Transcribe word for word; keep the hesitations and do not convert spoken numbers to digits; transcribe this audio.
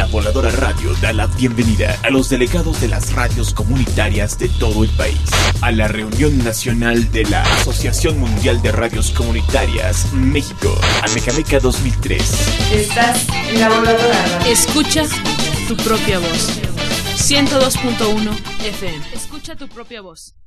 Voladora Radio da la bienvenida a los delegados de las radios comunitarias de todo el país a la reunión nacional de la Asociación Mundial de Radios Comunitarias México, Amecameca dos mil tres. Estás en la Voladora Radio. Escucha tu propia voz. ciento dos punto uno F M. Escucha tu propia voz.